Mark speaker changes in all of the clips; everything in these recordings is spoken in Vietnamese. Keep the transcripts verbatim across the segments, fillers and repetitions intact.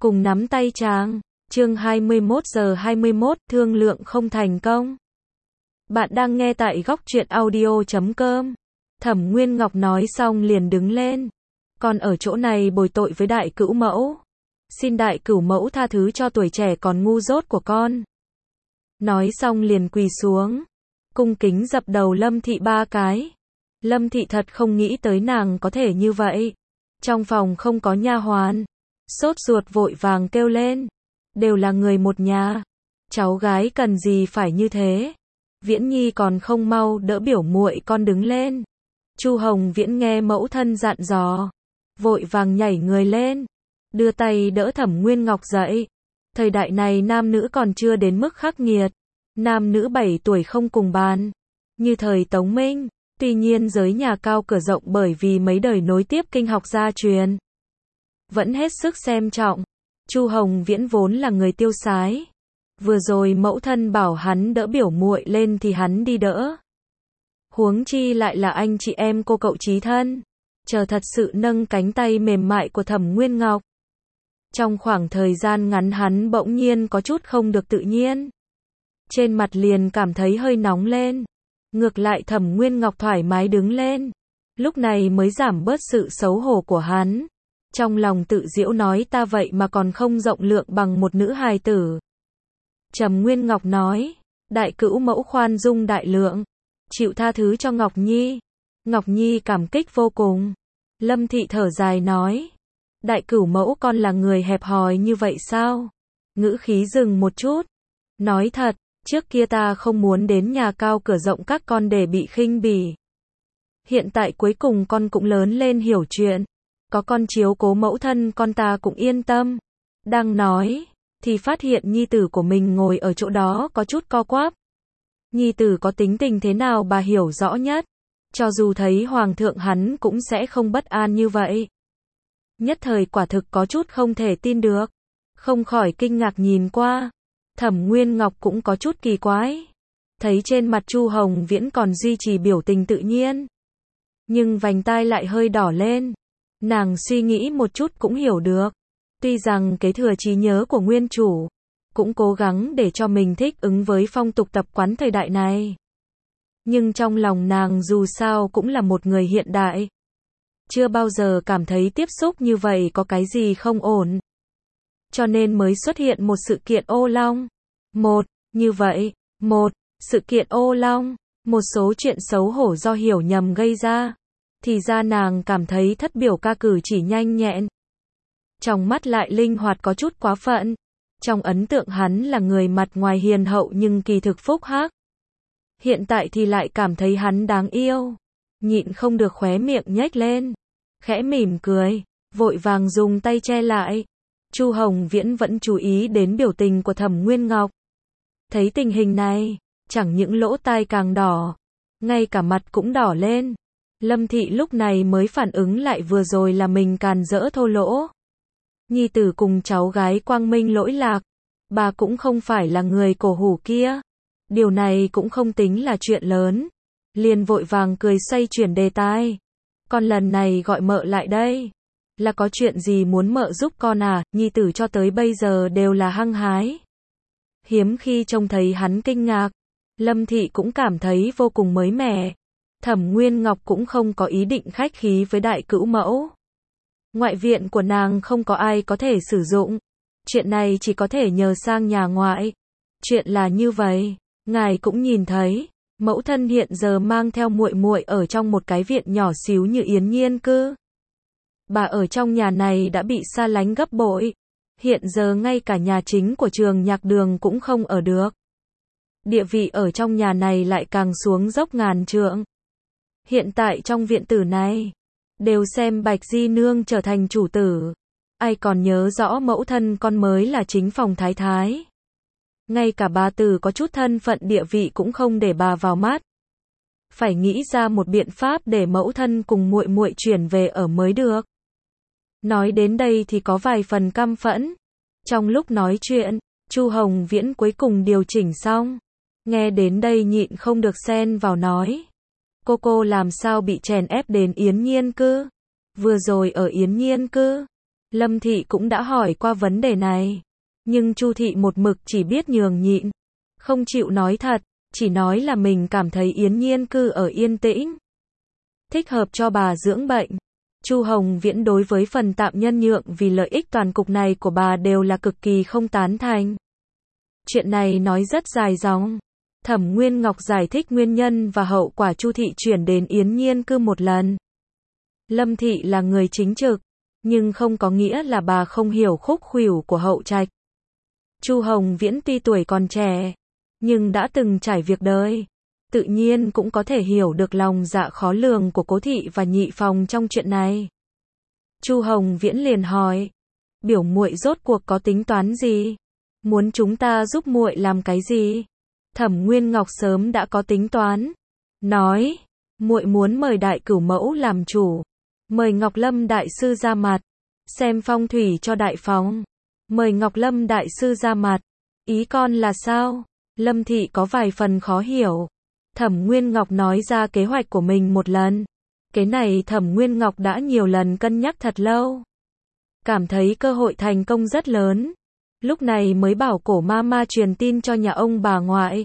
Speaker 1: cùng nắm tay chàng. Chương hai mươi mốt giờ hai mươi mốt, thương lượng không thành công. Bạn đang nghe tại góc truyện audio chấm com. Thẩm Nguyên Ngọc nói xong liền đứng lên. Con ở chỗ này bồi tội với đại cữu mẫu. Xin đại cữu mẫu tha thứ cho tuổi trẻ còn ngu dốt của con. Nói xong liền quỳ xuống. Cung kính dập đầu Lâm Thị ba cái. Lâm Thị thật không nghĩ tới nàng có thể như vậy. Trong phòng không có nha hoàn. Sốt ruột vội vàng kêu lên. Đều là người một nhà. Cháu gái cần gì phải như thế. Viễn Nhi còn không mau đỡ biểu muội con đứng lên. Chu Hồng Viễn nghe mẫu thân dặn dò. Vội vàng nhảy người lên. Đưa tay đỡ Thẩm Nguyên Ngọc dậy. Thời đại này nam nữ còn chưa đến mức khắc nghiệt. Nam nữ bảy tuổi không cùng bàn. Như thời Tống Minh. Tuy nhiên giới nhà cao cửa rộng bởi vì mấy đời nối tiếp kinh học gia truyền. Vẫn hết sức xem trọng. Chu Hồng Viễn vốn là người tiêu sái. Vừa rồi mẫu thân bảo hắn đỡ biểu muội lên thì hắn đi đỡ. Huống chi lại là anh chị em cô cậu chí thân. Chờ thật sự nâng cánh tay mềm mại của Thẩm Nguyên Ngọc. Trong khoảng thời gian ngắn hắn bỗng nhiên có chút không được tự nhiên. Trên mặt liền cảm thấy hơi nóng lên. Ngược lại Thẩm Nguyên Ngọc thoải mái đứng lên. Lúc này mới giảm bớt sự xấu hổ của hắn. Trong lòng tự giễu nói ta vậy mà còn không rộng lượng bằng một nữ hài tử. Trầm Nguyên Ngọc nói. Đại cữu mẫu khoan dung đại lượng. Chịu tha thứ cho Ngọc Nhi. Ngọc Nhi cảm kích vô cùng. Lâm Thị thở dài nói. Đại cửu mẫu con là người hẹp hòi như vậy sao? Ngữ khí dừng một chút. Nói thật, trước kia ta không muốn đến nhà cao cửa rộng các con để bị khinh bỉ. Hiện tại cuối cùng con cũng lớn lên hiểu chuyện. Có con chiếu cố mẫu thân con ta cũng yên tâm. Đang nói, thì phát hiện nhi tử của mình ngồi ở chỗ đó có chút co quắp. Nhi tử có tính tình thế nào bà hiểu rõ nhất. Cho dù thấy hoàng thượng hắn cũng sẽ không bất an như vậy. Nhất thời quả thực có chút không thể tin được. Không khỏi kinh ngạc nhìn qua. Thẩm Nguyên Ngọc cũng có chút kỳ quái. Thấy trên mặt Chu Hồng Viễn còn duy trì biểu tình tự nhiên. Nhưng vành tai lại hơi đỏ lên. Nàng suy nghĩ một chút cũng hiểu được. Tuy rằng kế thừa trí nhớ của nguyên chủ. Cũng cố gắng để cho mình thích ứng với phong tục tập quán thời đại này. Nhưng trong lòng nàng dù sao cũng là một người hiện đại. Chưa bao giờ cảm thấy tiếp xúc như vậy có cái gì không ổn. Cho nên mới xuất hiện một sự kiện ô long. Một, như vậy. Một, sự kiện ô long. Một số chuyện xấu hổ do hiểu nhầm gây ra. Thì ra nàng cảm thấy thất biểu ca cử chỉ nhanh nhẹn. Trong mắt lại linh hoạt có chút quá phận. Trong ấn tượng hắn là người mặt ngoài hiền hậu nhưng kỳ thực phúc hắc. Hiện tại thì lại cảm thấy hắn đáng yêu. Nhịn không được khóe miệng nhếch lên. Khẽ mỉm cười. Vội vàng dùng tay che lại. Chu Hồng Viễn vẫn chú ý đến biểu tình của Thẩm Nguyên Ngọc. Thấy tình hình này. Chẳng những lỗ tai càng đỏ. Ngay cả mặt cũng đỏ lên. Lâm Thị lúc này mới phản ứng lại vừa rồi là mình càn rỡ thô lỗ. Nhi tử cùng cháu gái quang minh lỗi lạc. Bà cũng không phải là người cổ hủ kia. Điều này cũng không tính là chuyện lớn. Liền vội vàng cười xoay chuyển đề tài. Con lần này gọi mợ lại đây. Là có chuyện gì muốn mợ giúp con à? Nhi tử cho tới bây giờ đều là hăng hái. Hiếm khi trông thấy hắn kinh ngạc. Lâm Thị cũng cảm thấy vô cùng mới mẻ. Thẩm Nguyên Ngọc cũng không có ý định khách khí với đại cữu mẫu. Ngoại viện của nàng không có ai có thể sử dụng. Chuyện này chỉ có thể nhờ sang nhà ngoại. Chuyện là như vậy. Ngài cũng nhìn thấy. Mẫu thân hiện giờ mang theo muội muội ở trong một cái viện nhỏ xíu như Yến Nhiên cư. Bà ở trong nhà này đã bị xa lánh gấp bội. Hiện giờ ngay cả nhà chính của trường nhạc đường cũng không ở được. Địa vị ở trong nhà này lại càng xuống dốc ngàn trượng. Hiện tại trong viện tử này, đều xem Bạch Di Nương trở thành chủ tử. Ai còn nhớ rõ mẫu thân con mới là chính phòng thái thái. Ngay cả bà tử có chút thân phận địa vị cũng không để bà vào mắt. Phải nghĩ ra một biện pháp để mẫu thân cùng muội muội chuyển về ở mới được. Nói đến đây thì có vài phần căm phẫn. Trong lúc nói chuyện, Chu Hồng Viễn cuối cùng điều chỉnh xong. Nghe đến đây nhịn không được xen vào nói. Cô cô làm sao bị chèn ép đến Yến Nhiên cư? Vừa rồi ở Yến Nhiên cư, Lâm Thị cũng đã hỏi qua vấn đề này, nhưng Chu Thị một mực chỉ biết nhường nhịn, không chịu nói thật, chỉ nói là mình cảm thấy Yến Nhiên cư ở yên tĩnh, thích hợp cho bà dưỡng bệnh. Chu Hồng Viễn đối với phần tạm nhân nhượng vì lợi ích toàn cục này của bà đều là cực kỳ không tán thành. Chuyện này nói rất dài dòng. Thẩm Nguyên Ngọc giải thích nguyên nhân và hậu quả Chu Thị chuyển đến Yến Nhiên cư một lần. Lâm Thị là người chính trực, nhưng không có nghĩa là bà không hiểu khúc khuỷu của hậu trạch. Chu Hồng Viễn tuy tuổi còn trẻ, nhưng đã từng trải việc đời, tự nhiên cũng có thể hiểu được lòng dạ khó lường của Cố Thị và Nhị Phòng trong chuyện này. Chu Hồng Viễn liền hỏi, biểu muội rốt cuộc có tính toán gì? Muốn chúng ta giúp muội làm cái gì? Thẩm Nguyên Ngọc sớm đã có tính toán, nói, muội muốn mời Đại Cửu Mẫu làm chủ, mời Ngọc Lâm đại sư ra mặt, xem phong thủy cho đại phòng. Mời Ngọc Lâm đại sư ra mặt, ý con là sao? Lâm Thị có vài phần khó hiểu. Thẩm Nguyên Ngọc nói ra kế hoạch của mình một lần. Cái này Thẩm Nguyên Ngọc đã nhiều lần cân nhắc thật lâu, cảm thấy cơ hội thành công rất lớn. Lúc này mới bảo cổ ma ma truyền tin cho nhà ông bà ngoại,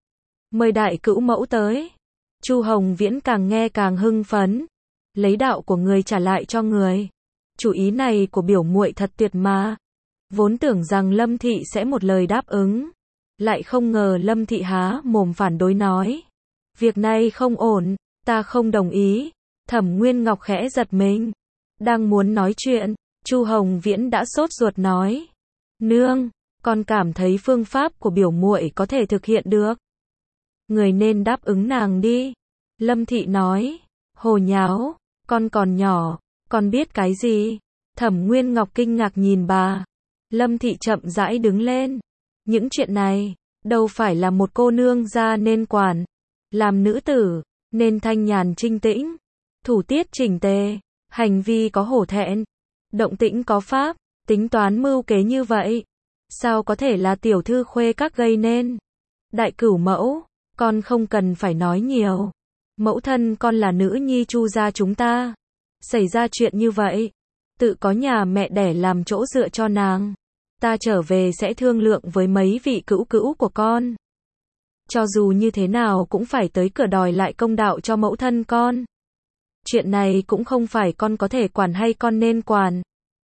Speaker 1: mời Đại Cữu Mẫu tới. Chu Hồng Viễn càng nghe càng hưng phấn, lấy đạo của người trả lại cho người. Chủ ý này của biểu muội thật tuyệt mà. Vốn tưởng rằng Lâm Thị sẽ một lời đáp ứng, lại không ngờ Lâm Thị há mồm phản đối nói, việc này không ổn, ta không đồng ý. Thẩm Nguyên Ngọc khẽ giật mình, đang muốn nói chuyện, Chu Hồng Viễn đã sốt ruột nói, nương, con cảm thấy phương pháp của biểu muội có thể thực hiện được, người nên đáp ứng nàng đi. Lâm Thị nói, hồ nháo, con còn nhỏ, con biết cái gì? Thẩm Nguyên Ngọc kinh ngạc nhìn bà. Lâm Thị chậm rãi đứng lên, những chuyện này, đâu phải là một cô nương gia nên quản, làm nữ tử, nên thanh nhàn trinh tĩnh, thủ tiết chỉnh tề, hành vi có hổ thẹn, động tĩnh có pháp, tính toán mưu kế như vậy, sao có thể là tiểu thư khuê các gây nên? Đại Cửu Mẫu, con không cần phải nói nhiều, mẫu thân con là nữ nhi Chu gia chúng ta, xảy ra chuyện như vậy, tự có nhà mẹ đẻ làm chỗ dựa cho nàng, ta trở về sẽ thương lượng với mấy vị cữu cữu của con, cho dù như thế nào cũng phải tới cửa đòi lại công đạo cho mẫu thân con. Chuyện này cũng không phải con có thể quản hay con nên quản,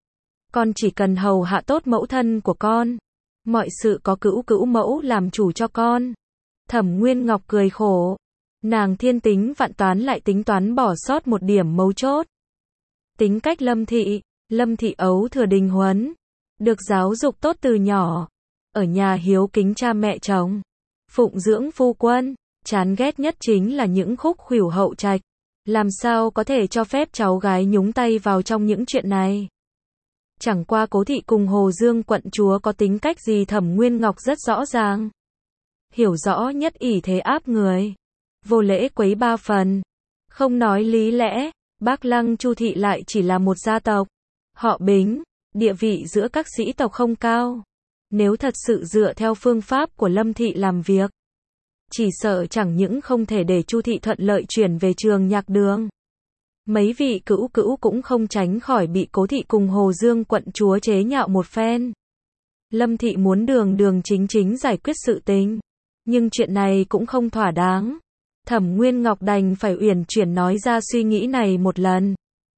Speaker 1: con chỉ cần hầu hạ tốt mẫu thân của con, mọi sự có cữu cữu mẫu làm chủ cho con. Thẩm Nguyên Ngọc cười khổ, nàng thiên tính vạn toán lại tính toán bỏ sót một điểm mấu chốt. Tính cách Lâm Thị, Lâm Thị ấu thừa đình huấn, được giáo dục tốt từ nhỏ, ở nhà hiếu kính cha mẹ chồng, phụng dưỡng phu quân, chán ghét nhất chính là những khúc khuỷu hậu trạch, làm sao có thể cho phép cháu gái nhúng tay vào trong những chuyện này. Chẳng qua Cố Thị cùng Hồ Dương quận chúa có tính cách gì Thẩm Nguyên Ngọc rất rõ ràng, hiểu rõ nhất ỷ thế áp người, vô lễ quấy ba phần, không nói lý lẽ. Bác Lăng Chu Thị lại chỉ là một gia tộc, họ Bính, địa vị giữa các sĩ tộc không cao. Nếu thật sự dựa theo phương pháp của Lâm Thị làm việc, chỉ sợ chẳng những không thể để Chu Thị thuận lợi chuyển về trường nhạc đường, mấy vị cữu cữu cũng không tránh khỏi bị Cố Thị cùng Hồ Dương quận chúa chế nhạo một phen. Lâm Thị muốn đường đường chính chính giải quyết sự tình, nhưng chuyện này cũng không thỏa đáng. Thẩm Nguyên Ngọc đành phải uyển chuyển nói ra suy nghĩ này một lần.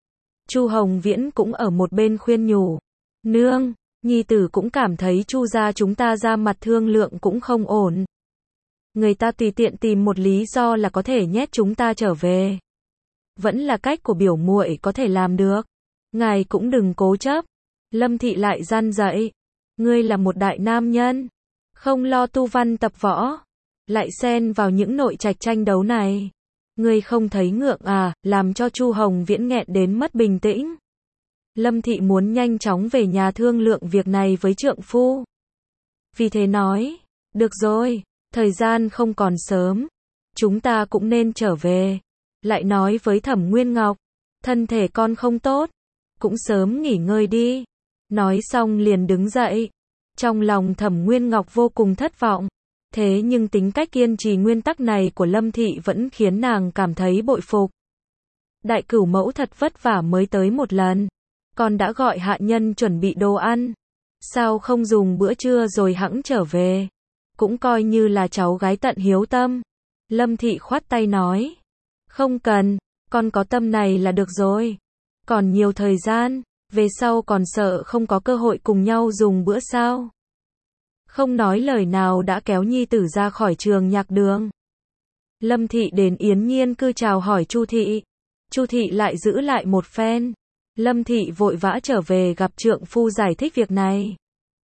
Speaker 1: Chu Hồng Viễn cũng ở một bên khuyên nhủ, nương, nhi tử cũng cảm thấy Chu gia chúng ta ra mặt thương lượng cũng không ổn. Người ta tùy tiện tìm một lý do là có thể nhét chúng ta trở về. Vẫn là cách của biểu muội có thể làm được. Ngài cũng đừng cố chấp. Lâm Thị lại răn dạy, ngươi là một đại nam nhân, không lo tu văn tập võ, lại xen vào những nội trạch tranh đấu này. Ngươi không thấy ngượng à? Làm cho Chu Hồng Viễn nghẹn đến mất bình tĩnh. Lâm Thị muốn nhanh chóng về nhà thương lượng việc này với trượng phu. Vì thế nói, được rồi, thời gian không còn sớm, chúng ta cũng nên trở về. Lại nói với Thẩm Nguyên Ngọc, thân thể con không tốt, cũng sớm nghỉ ngơi đi. Nói xong liền đứng dậy. Trong lòng Thẩm Nguyên Ngọc vô cùng thất vọng. Thế nhưng tính cách kiên trì nguyên tắc này của Lâm Thị vẫn khiến nàng cảm thấy bội phục. Đại Cửu Mẫu thật vất vả mới tới một lần, con đã gọi hạ nhân chuẩn bị đồ ăn. Sao không dùng bữa trưa rồi hẵng trở về? Cũng coi như là cháu gái tận hiếu tâm. Lâm Thị khoát tay nói. Không cần, con có tâm này là được rồi. Còn nhiều thời gian, về sau còn sợ không có cơ hội cùng nhau dùng bữa sao? Không nói lời nào đã kéo nhi tử ra khỏi trường nhạc đường. Lâm Thị đến Yến Nhiên cư chào hỏi Chu Thị. Chu Thị lại giữ lại một phen. Lâm Thị vội vã trở về gặp trượng phu giải thích việc này.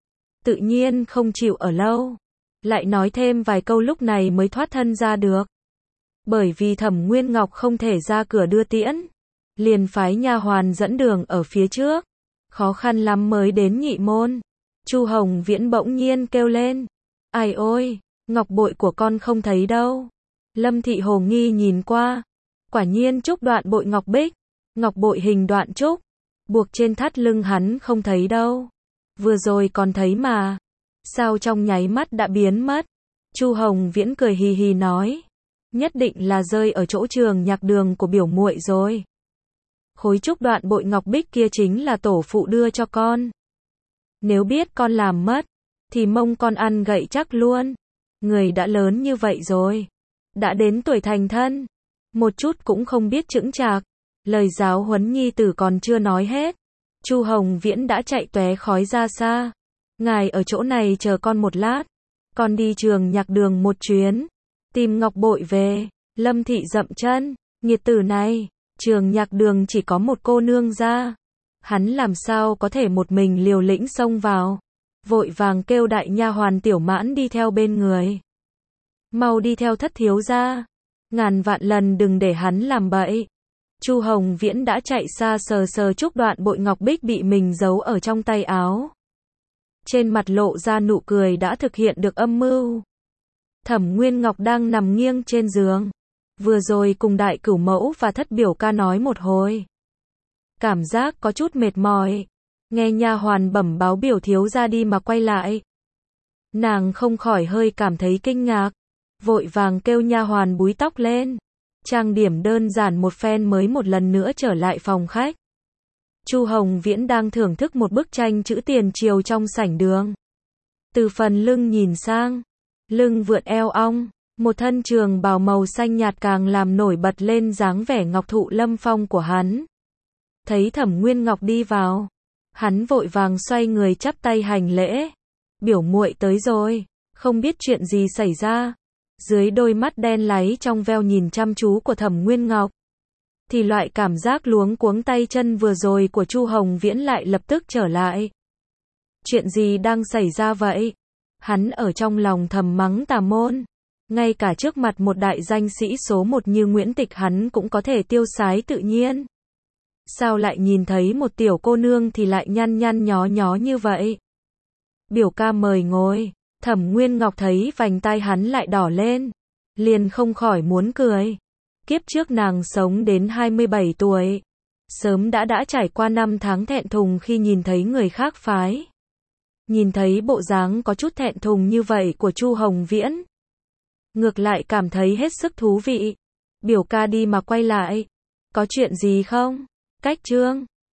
Speaker 1: Tự nhiên không chịu ở lâu. Lại nói thêm vài câu lúc này mới thoát thân ra được. Bởi vì Thẩm Nguyên Ngọc không thể ra cửa đưa tiễn. Liền phái nha hoàn dẫn đường ở phía trước. Khó khăn lắm mới đến nhị môn. Chu Hồng Viễn bỗng nhiên kêu lên. Ai ôi, ngọc bội của con không thấy đâu. Lâm Thị hồ nghi nhìn qua. Quả nhiên trúc đoạn bội ngọc bích. Ngọc bội hình đoạn trúc. Buộc trên thắt lưng hắn không thấy đâu. Vừa rồi còn thấy mà. Sao trong nháy mắt đã biến mất? Chu Hồng Viễn cười hì hì nói. Nhất định là rơi ở chỗ trường nhạc đường của biểu muội rồi. Khối trúc đoạn bội ngọc bích kia chính là tổ phụ đưa cho con. Nếu biết con làm mất, thì mông con ăn gậy chắc luôn. Người đã lớn như vậy rồi. Đã đến tuổi thành thân. Một chút cũng không biết chững chạc. Lời giáo huấn nhi tử còn chưa nói hết. Chu Hồng Viễn đã chạy tóe khói ra xa. Ngài ở chỗ này chờ con một lát. Con đi trường nhạc đường một chuyến. Tìm ngọc bội về. Lâm Thị dậm chân. Nghiệt tử này, trường nhạc đường chỉ có một cô nương ra. Hắn làm sao có thể một mình liều lĩnh xông vào. Vội vàng kêu đại nha hoàn Tiểu Mãn đi theo bên người. Mau đi theo thất thiếu gia. Ngàn vạn lần đừng để hắn làm bậy. Chu Hồng Viễn đã chạy xa sờ sờ trúc đoạn bội ngọc bích bị mình giấu ở trong tay áo. Trên mặt lộ ra nụ cười đã thực hiện được âm mưu. Thẩm Nguyên Ngọc đang nằm nghiêng trên giường. Vừa rồi cùng đại cửu mẫu và thất biểu ca nói một hồi. Cảm giác có chút mệt mỏi. Nghe nha hoàn bẩm báo biểu thiếu gia đi mà quay lại. Nàng không khỏi hơi cảm thấy kinh ngạc. Vội vàng kêu nha hoàn búi tóc lên. Trang điểm đơn giản một phen mới một lần nữa trở lại phòng khách. Chu Hồng Viễn đang thưởng thức một bức tranh chữ tiền triều trong sảnh đường. Từ phần lưng nhìn sang, lưng vượn eo ong, một thân trường bào màu xanh nhạt càng làm nổi bật lên dáng vẻ ngọc thụ lâm phong của hắn. Thấy Thẩm Nguyên Ngọc đi vào, hắn vội vàng xoay người chắp tay hành lễ. Biểu muội tới rồi, không biết chuyện gì xảy ra. Dưới đôi mắt đen láy trong veo nhìn chăm chú của Thẩm Nguyên Ngọc, thì loại cảm giác luống cuống tay chân vừa rồi của Chu Hồng Viễn lại lập tức trở lại. Chuyện gì đang xảy ra vậy? Hắn ở trong lòng thầm mắng tà môn. Ngay cả trước mặt một đại danh sĩ số một như Nguyễn Tịch hắn cũng có thể tiêu sái tự nhiên. Sao lại nhìn thấy một tiểu cô nương thì lại nhăn nhăn nhó nhó như vậy? Biểu ca mời ngồi. Thẩm Nguyên Ngọc thấy vành tai hắn lại đỏ lên. Liền không khỏi muốn cười. Kiếp trước nàng sống đến hai mươi bảy tuổi. Sớm đã đã trải qua năm tháng thẹn thùng khi nhìn thấy người khác phái. Nhìn thấy bộ dáng có chút thẹn thùng như vậy của Chu Hồng Viễn. Ngược lại cảm thấy hết sức thú vị. Biểu ca đi mà quay lại. Có chuyện gì không? Cách trương.